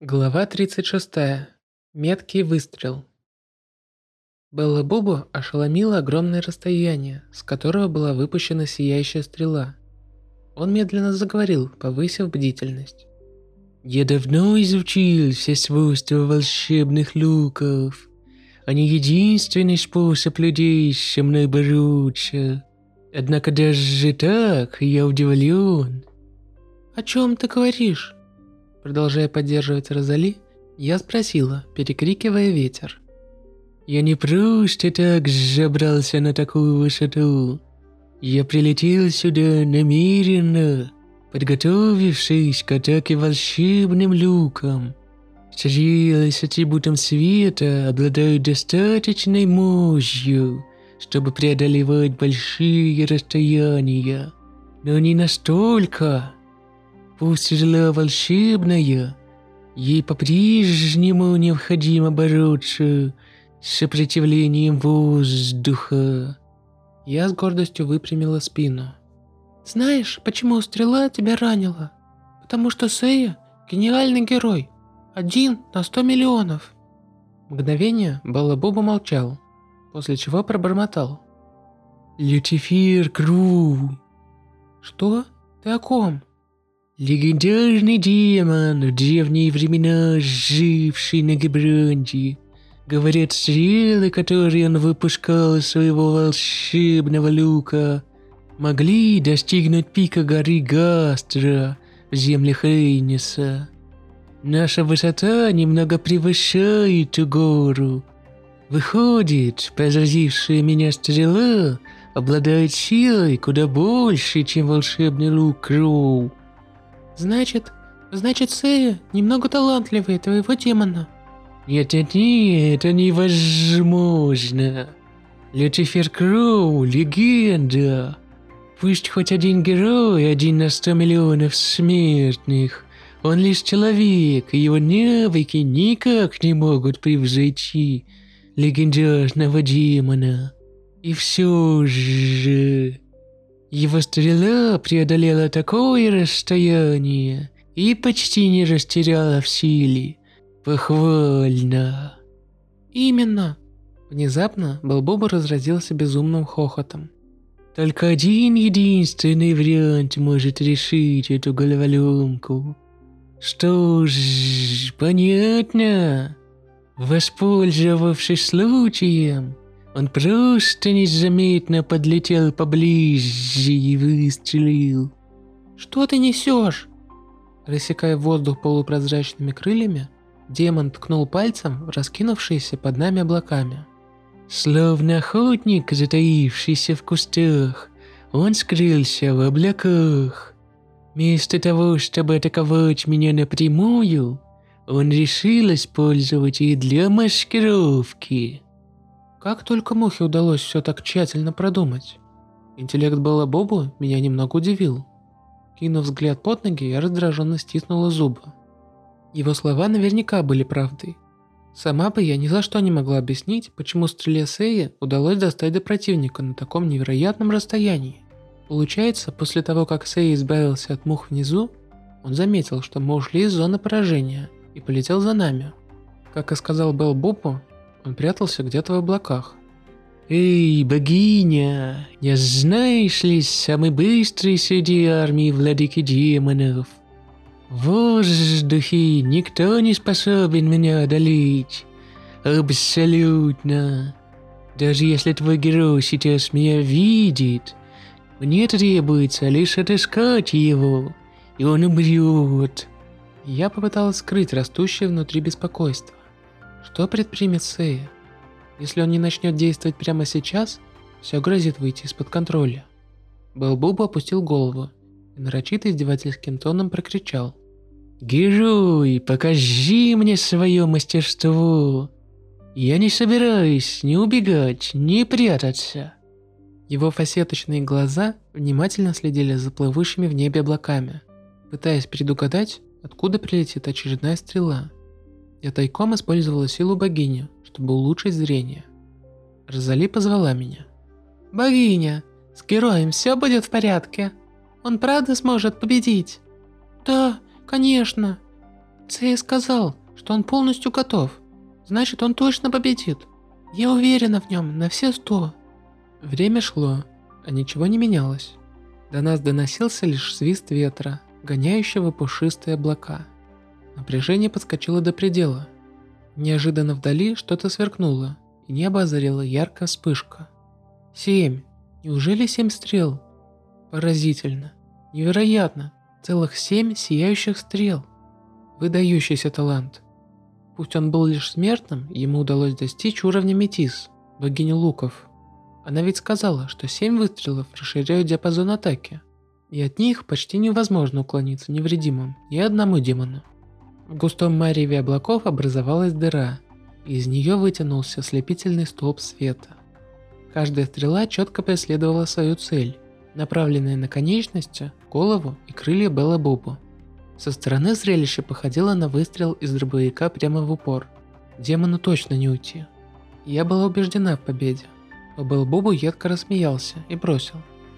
Глава 36. Меткий выстрел. Белла Бобу ошеломило огромное расстояние, с которого была выпущена сияющая стрела. Он медленно заговорил, повысив бдительность. «Я давно изучил все свойства волшебных луков. Они единственный способ людей со мной бороться. Однако даже так я удивлен». «О чем ты говоришь?» Продолжая поддерживать Розали, я спросила, перекрикивая ветер. «Я не просто так забрался на такую высоту. Я прилетел сюда намеренно, подготовившись к атаке волшебным луком. Стрелы с атрибутом света обладают достаточной мощью, чтобы преодолевать большие расстояния, но не настолько. Пусть стрела волшебная, ей по-прежнему необходимо бороться с сопротивлением воздуха». Я с гордостью выпрямила спину. «Знаешь, почему стрела тебя ранила? Потому что Сея – гениальный герой. 1 на 100 миллионов». Мгновение Белла Бобу молчал, после чего пробормотал. «Люцифер Кру». «Что? Ты о ком?» «Легендарный демон, в древние времена живший на Гибранде. Говорят, стрелы, которые он выпускал из своего волшебного лука, могли достигнуть пика горы Гастра в землях Эйниса. Наша высота немного превышает эту гору. Выходит, поразившая меня стрела обладает силой куда больше, чем волшебный лук Кроу». Значит, Сея немного талантливее твоего демона. Нет, это невозможно. Люцифер Кроу – легенда. Пусть хоть один герой, 1 на 100 миллионов смертных. Он лишь человек, и его навыки никак не могут превзойти легендарного демона. И все же... Его стрела преодолела такое расстояние и почти не растеряла в силе. Похвально. Именно. Внезапно Белбоба разразился безумным хохотом. Только один единственный вариант может решить эту головоломку. Что ж, понятно. Воспользовавшись случаем, он просто незаметно подлетел поближе и выстрелил. «Что ты несешь?» Рассекая воздух полупрозрачными крыльями, демон ткнул пальцем в раскинувшиеся под нами облаками. Словно охотник, затаившийся в кустах, он скрылся в облаках. Вместо того, чтобы атаковать меня напрямую, он решил использовать их для маскировки. Как только Мухе удалось все так тщательно продумать. Интеллект Белла Бобу меня немного удивил. Кинув взгляд под ноги, я раздраженно стиснула зубы. Его слова наверняка были правдой. Сама бы я ни за что не могла объяснить, почему стреле Сеи удалось достать до противника на таком невероятном расстоянии. Получается, после того, как Сея избавился от мух внизу, он заметил, что мы ушли из зоны поражения и полетел за нами. Как и сказал Белл Бобу, он прятался где-то в облаках. «Эй, богиня, не знаешь ли, самый быстрый среди армии владыки демонов? В воздухе никто не способен меня одолеть. Абсолютно. Даже если твой герой сейчас меня видит, мне требуется лишь отыскать его, и он умрет». Я попыталась скрыть растущее внутри беспокойство. Что предпримет Сея? Если он не начнет действовать прямо сейчас, все грозит выйти из-под контроля. Белбубу опустил голову и нарочито издевательским тоном прокричал. «Герой, покажи мне свое мастерство! Я не собираюсь ни убегать, ни прятаться!» Его фасеточные глаза внимательно следили за плывущими в небе облаками, пытаясь предугадать, откуда прилетит очередная стрела. Я тайком использовала силу богини, чтобы улучшить зрение. Розали позвала меня. «Богиня, с героем все будет в порядке? Он правда сможет победить?» «Да, конечно». Цей сказал, что он полностью готов. Значит, он точно победит. Я уверена в нем на все 100. Время шло, а ничего не менялось. До нас доносился лишь свист ветра, гоняющего пушистые облака. Напряжение подскочило до предела. Неожиданно вдали что-то сверкнуло, и небо озарила яркая вспышка. 7. Неужели 7 стрел? Поразительно. Невероятно. Целых 7 сияющих стрел. Выдающийся талант. Пусть он был лишь смертным, ему удалось достичь уровня Метис, богини луков. Она ведь сказала, что 7 выстрелов расширяют диапазон атаки, и от них почти невозможно уклониться невредимым ни одному демону. В густом мареве облаков образовалась дыра, и из нее вытянулся ослепительный столб света. Каждая стрела четко преследовала свою цель, направленная на конечности, голову и крылья Бела Бобу. Со стороны зрелище походило на выстрел из дробовика прямо в упор. Демону точно не уйти. Я была убеждена в победе. Но Бел Бобу едко рассмеялся и бросил: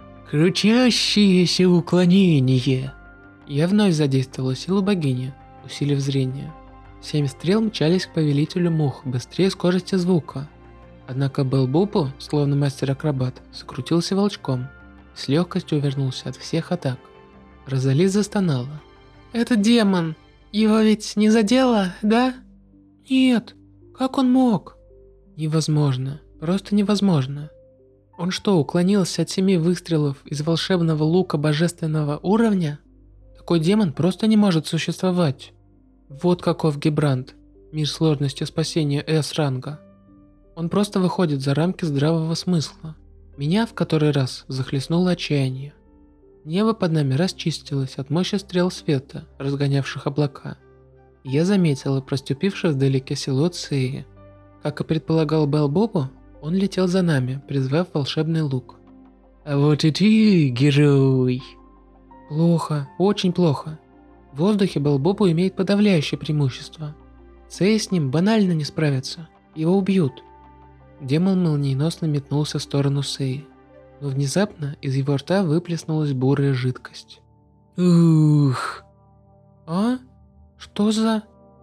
«Крутящееся уклонение!» Я вновь задействовала силу богини, усилив зрение. 7 стрел мчались к повелителю мух быстрее скорости звука. Однако Бел Бобу, словно мастер-акробат, закрутился волчком и с легкостью увернулся от всех атак. Розали застонала. «Это демон! Его ведь не задело, да?» «Нет! Как он мог?» «Невозможно. Просто невозможно. Он что, уклонился от 7 выстрелов из волшебного лука божественного уровня? Такой демон просто не может существовать. Вот каков Гибрант, мир сложности спасения С-ранга. Он просто выходит за рамки здравого смысла. Меня в который раз захлестнуло отчаяние. Небо под нами расчистилось от мощи стрел света, разгонявших облака. Я заметила проступивший вдалеке силуэт Сеи. Как и предполагал Бел Бобу, он летел за нами, призвав волшебный лук. «А вот и ты, герой!» «Плохо, очень плохо. В воздухе Бел Бобу имеет подавляющее преимущество. Сэй с ним банально не справится. Его убьют». Демон молниеносно метнулся в сторону Сэй, но внезапно из его рта выплеснулась бурая жидкость. «Ух!» «А? Что за...»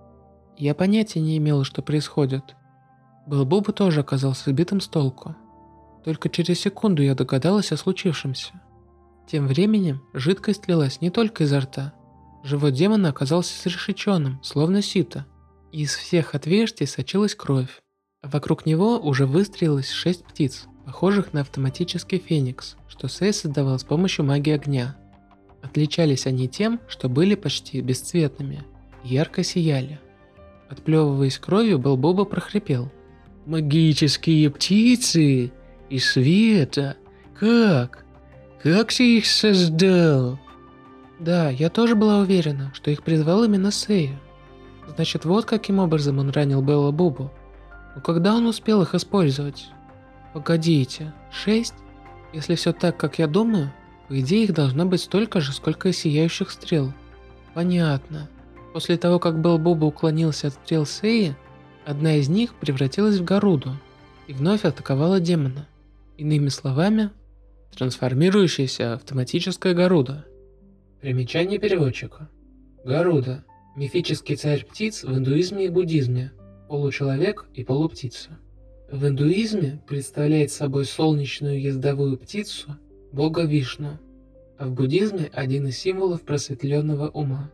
Я понятия не имела, что происходит. Бел Бобу тоже оказался сбитым с толку. Только через секунду я догадалась о случившемся. Тем временем жидкость лилась не только изо рта. Живот демона оказался изрешеченным, словно сито, и из всех отверстий сочилась кровь. А вокруг него уже выстроилось 6 птиц, похожих на автоматический феникс, что Сэй создавал с помощью магии огня. Отличались они тем, что были почти бесцветными, ярко сияли. Отплевываясь кровью, Бел Бобу прохрипел: «Магические птицы из света! Как? Как ты их создал?» Да, я тоже была уверена, что их призвал именно Сэй. Значит, вот каким образом он ранил Белла Бобу. Но когда он успел их использовать? Погодите, 6? Если все так, как я думаю, по идее их должно быть столько же, сколько и сияющих стрел. Понятно. После того, как Бел Бобу уклонился от стрел Сэи, одна из них превратилась в Гаруду и вновь атаковала демона. Иными словами, трансформирующаяся автоматическая Гаруда. Примечание переводчика. Гаруда – мифический царь птиц в индуизме и буддизме, получеловек и полуптица. В индуизме представляет собой солнечную ездовую птицу бога Вишну, а в буддизме один из символов просветленного ума.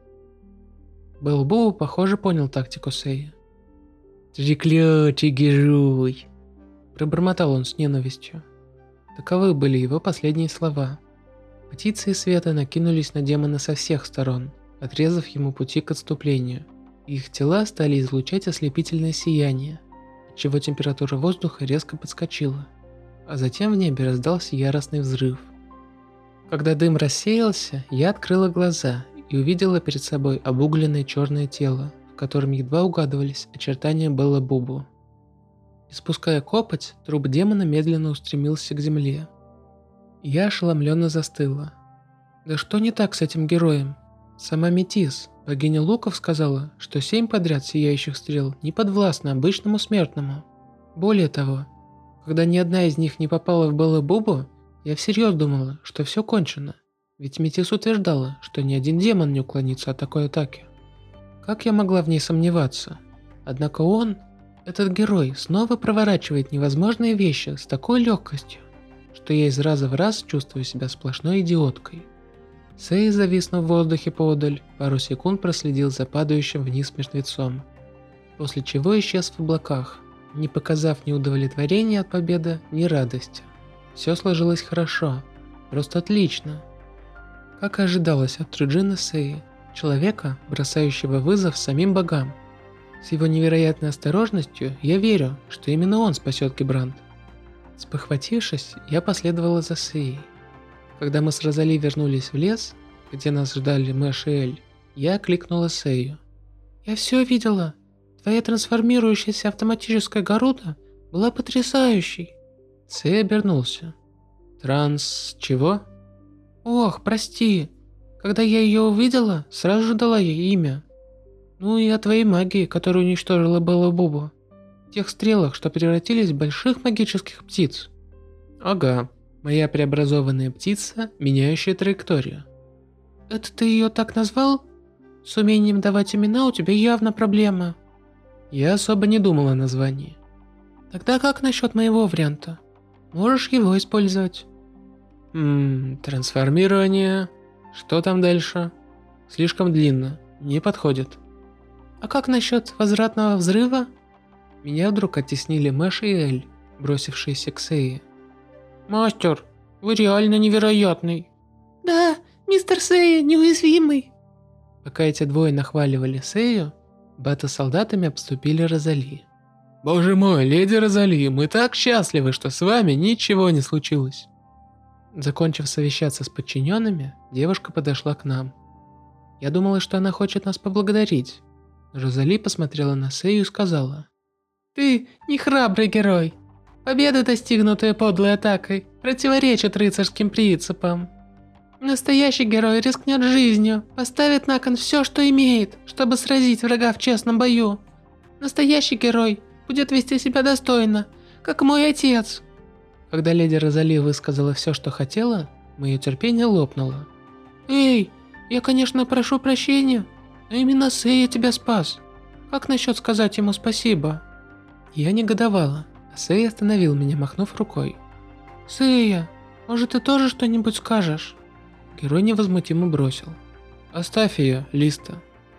Бел Бобу, похоже, понял тактику Сэи. «Треклятый герой!» – пробормотал он с ненавистью. Таковы были его последние слова. Птицы из света накинулись на демона со всех сторон, отрезав ему пути к отступлению. Их тела стали излучать ослепительное сияние, отчего температура воздуха резко подскочила, а затем в небе раздался яростный взрыв. Когда дым рассеялся, я открыла глаза и увидела перед собой обугленное черное тело, в котором едва угадывались очертания Белла Бобу. Испуская копоть, труп демона медленно устремился к земле. Я ошеломленно застыла. Да что не так с этим героем? Сама Метис, богиня луков, сказала, что 7 подряд сияющих стрел не подвластны обычному смертному. Более того, когда ни одна из них не попала в Белла Бобу, я всерьез думала, что все кончено. Ведь Метис утверждала, что ни один демон не уклонится от такой атаки. Как я могла в ней сомневаться? Однако он, этот герой, снова проворачивает невозможные вещи с такой легкостью, что я из раза в раз чувствую себя сплошной идиоткой. Сэй, зависнув в воздухе поодаль, пару секунд проследил за падающим вниз мертвецом, после чего исчез в облаках, не показав ни удовлетворения от победы, ни радости. Все сложилось хорошо, просто отлично. Как и ожидалось от Чжуджина Сэя, человека, бросающего вызов самим богам. С его невероятной осторожностью я верю, что именно он спасет Гибрант. Спохватившись, я последовала за Сэей. Когда мы с Розали вернулись в лес, где нас ждали Мэш и Эль, я окликнула Сэю. «Я все видела. Твоя трансформирующаяся автоматическая Гаруда была потрясающей». Сэй обернулся. чего? «Ох, прости. Когда я ее увидела, сразу же дала ей имя. Ну и о твоей магии, которая уничтожила Беллу Бубу. Тех стрелах, что превратились в больших магических птиц». «Ага, моя преобразованная птица, меняющая траекторию». «Это ты ее так назвал? С умением давать имена у тебя явно проблема». Я особо не думал о названии. «Тогда как насчет моего варианта? Можешь его использовать». Трансформирование. Что там дальше? Слишком длинно, не подходит. «А как насчет возвратного взрыва?» Меня вдруг оттеснили Мэш и Эль, бросившиеся к Сэй. «Мастер, вы реально невероятный». «Да, мистер Сэй неуязвимый». Пока эти двое нахваливали Сэю, Бата с солдатами обступили Розали. «Боже мой, леди Розали, мы так счастливы, что с вами ничего не случилось». Закончив совещаться с подчиненными, девушка подошла к нам. Я думала, что она хочет нас поблагодарить. Розали посмотрела на Сэю и сказала: «Ты не храбрый герой. Победа, достигнутая подлой атакой, противоречит рыцарским принципам. Настоящий герой рискнет жизнью, поставит на кон все, что имеет, чтобы сразить врага в честном бою. Настоящий герой будет вести себя достойно, как мой отец». Когда леди Розали высказала все, что хотела, мое терпение лопнуло. «Эй, я, конечно, прошу прощения, но именно Сэя тебя спас. Как насчет сказать ему спасибо?» Я негодовала, а Сэй остановил меня, махнув рукой. «Сэя, может, ты тоже что-нибудь скажешь?» Герой невозмутимо бросил: «Оставь ее, Листа».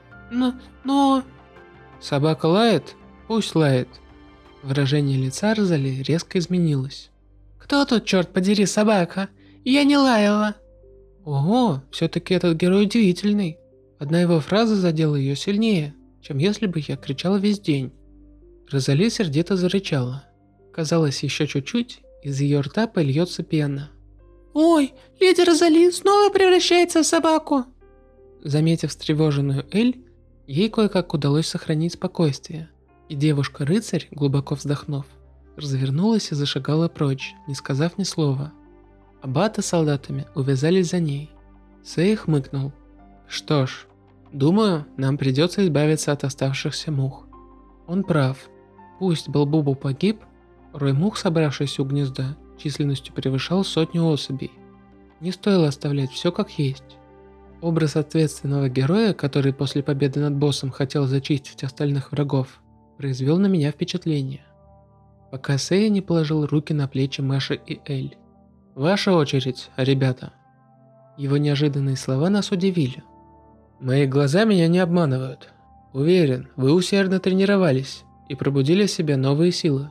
Но... «Собака лает? Пусть лает». Выражение лица Розали резко изменилось. «Кто тут, черт подери, собака? Я не лаяла». Ого, все-таки этот герой удивительный. Одна его фраза задела ее сильнее, чем если бы я кричала весь день. Розали сердито зарычала. Казалось, еще чуть-чуть, из ее рта польется пена. «Ой, леди Розали снова превращается в собаку!» Заметив встревоженную Эль, ей кое-как удалось сохранить спокойствие, и девушка-рыцарь, глубоко вздохнув, развернулась и зашагала прочь, не сказав ни слова. Аббаты с солдатами увязались за ней. Сэй хмыкнул. «Что ж, думаю, нам придется избавиться от оставшихся мух». Он прав. Пусть Белбубу погиб, рой мух, собравшийся у гнезда, численностью превышал 100 особей. Не стоило оставлять все как есть. Образ ответственного героя, который после победы над боссом хотел зачистить остальных врагов, произвел на меня впечатление. Пока Сэй не положил руки на плечи Мэша и Эль. «Ваша очередь, ребята». Его неожиданные слова нас удивили. «Мои глаза меня не обманывают. Уверен, вы усердно тренировались и пробудили в себе новые силы».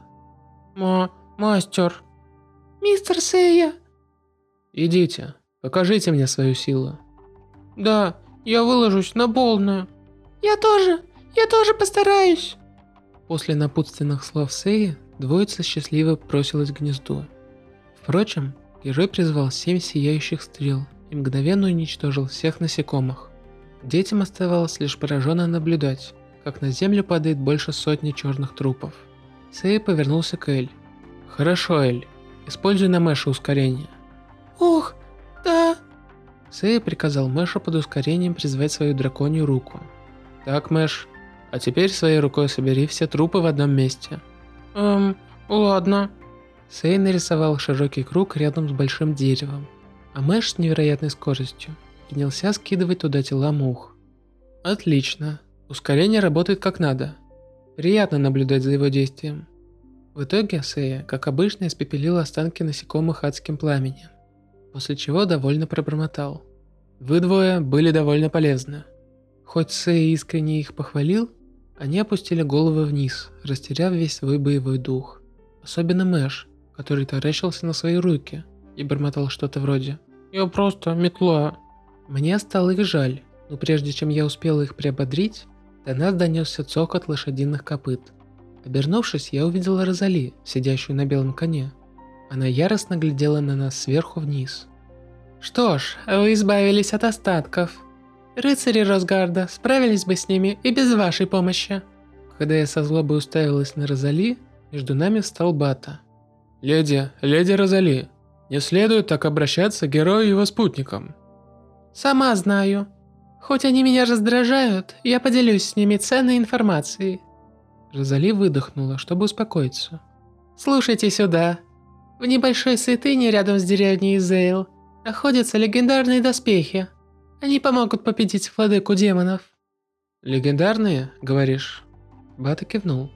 «Мастер». «Мистер Сэя». «Идите, покажите мне свою силу». «Да, я выложусь на полную». Я тоже постараюсь». После напутственных слов Сэи, двоица счастливо бросилась к гнезду. Впрочем, герой призвал 7 сияющих стрел и мгновенно уничтожил всех насекомых. Детям оставалось лишь пораженно наблюдать, как на землю падает больше 100 черных трупов. Сэй повернулся к Эль. «Хорошо, Эль, используй на Мэше ускорение». «Ох, да». Сэй приказал Мэшу под ускорением призвать свою драконью руку. «Так, Мэш, а теперь своей рукой собери все трупы в одном месте». Ладно». Сэй нарисовал широкий круг рядом с большим деревом, а Мэш с невероятной скоростью принялся скидывать туда тела мух. «Отлично. Ускорение работает как надо. Приятно наблюдать за его действием. В итоге Сея, как обычно, испепелил останки насекомых адским пламенем, после чего довольно пробормотал. Вы двое были довольно полезны. Хоть Сея искренне их похвалил, они опустили головы вниз, растеряв весь свой боевой дух. Особенно Мэш, который таращился на свои руки и бормотал что-то вроде «Я просто метла». Мне стало их жаль, но прежде чем я успела их приободрить, до нас донесся цокот лошадиных копыт. Обернувшись, я увидела Розали, сидящую на белом коне. Она яростно глядела на нас сверху вниз. «Что ж, вы избавились от остатков. Рыцари Росгарда справились бы с ними и без вашей помощи». Когда я со злобой уставилась на Розали, между нами встал Бата. «Леди Розали, не следует так обращаться к герою и его спутникам». «Сама знаю. Хоть они меня раздражают, я поделюсь с ними ценной информацией». Розали выдохнула, чтобы успокоиться. «Слушайте сюда. В небольшой святыне рядом с деревней Изейл находятся легендарные доспехи. Они помогут победить владыку демонов». «Легендарные, говоришь?» Бата кивнул.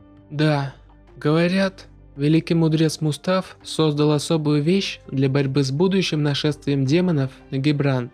«Да, говорят, великий мудрец Мустаф создал особую вещь для борьбы с будущим нашествием демонов на Гибранд.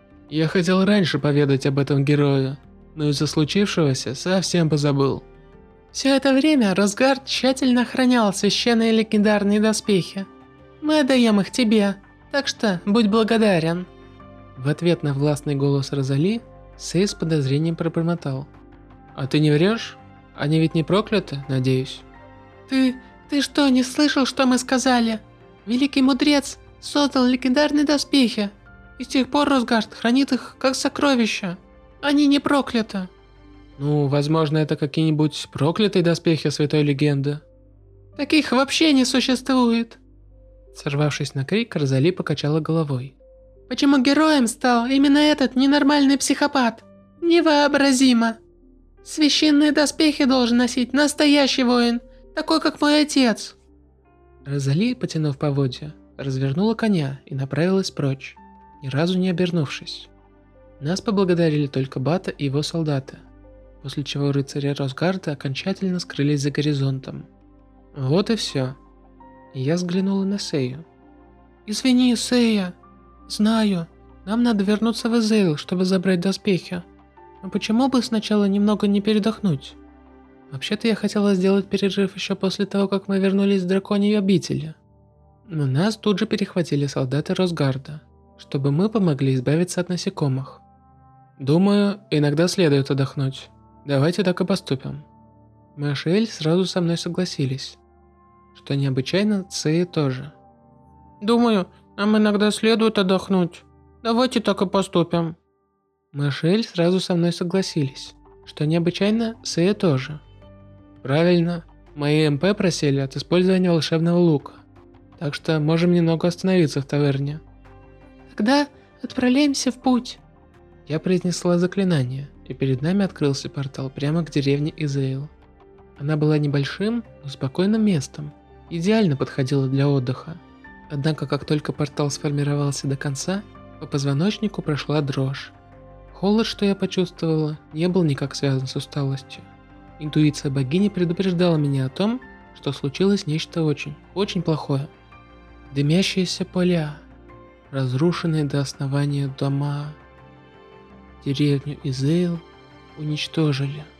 Я хотел раньше поведать об этом герою, но из-за случившегося совсем позабыл». «Все это время Росгард тщательно охранял священные легендарные доспехи. Мы отдаем их тебе, так что будь благодарен». В ответ на властный голос Розали, Сей с подозрением пробормотал. «А ты не врешь? Они ведь не прокляты, надеюсь?» Ты что, не слышал, что мы сказали? Великий мудрец создал легендарные доспехи, и с тех пор Росгард хранит их как сокровища. Они не прокляты». «Ну, возможно, это какие-нибудь проклятые доспехи святой легенды». «Таких вообще не существует». Сорвавшись на крик, Розали покачала головой. «Почему героем стал именно этот ненормальный психопат? Невообразимо. Священные доспехи должен носить настоящий воин, такой как мой отец». Розали, потянув поводья, развернула коня и направилась прочь, ни разу не обернувшись. Нас поблагодарили только Бата и его солдаты, после чего рыцари Росгарда окончательно скрылись за горизонтом. Вот и все. И я взглянула на Сею. «Извини, Сея. Знаю, нам надо вернуться в Изейл, чтобы забрать доспехи. Но почему бы сначала немного не передохнуть? Вообще-то я хотела сделать перерыв еще после того, как мы вернулись в драконьей обители. Но нас тут же перехватили солдаты Росгарда, чтобы мы помогли избавиться от насекомых. Думаю, иногда следует отдохнуть. Давайте так и поступим». Мэш и Эль сразу со мной согласились, что необычайно Сея тоже. «Думаю, нам иногда следует отдохнуть. Давайте так и поступим». Мэш и Эль сразу со мной согласились, что необычайно Сея тоже. «Правильно, мои МП просили от использования волшебного лука, так что можем немного остановиться в таверне». «Тогда отправляемся в путь». Я произнесла заклинание, и перед нами открылся портал прямо к деревне Изейл. Она была небольшим, но спокойным местом, идеально подходила для отдыха. Однако, как только портал сформировался до конца, по позвоночнику прошла дрожь. Холод, что я почувствовала, не был никак связан с усталостью. Интуиция богини предупреждала меня о том, что случилось нечто очень плохое. Дымящиеся поля, разрушенные до основания дома, деревню Изейл уничтожили.